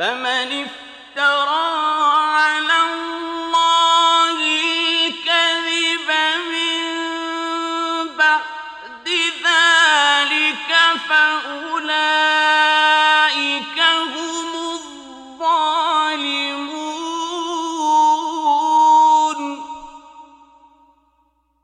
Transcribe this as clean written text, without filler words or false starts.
فمن افترى على الله الكذب من بعد ذلك فأولئك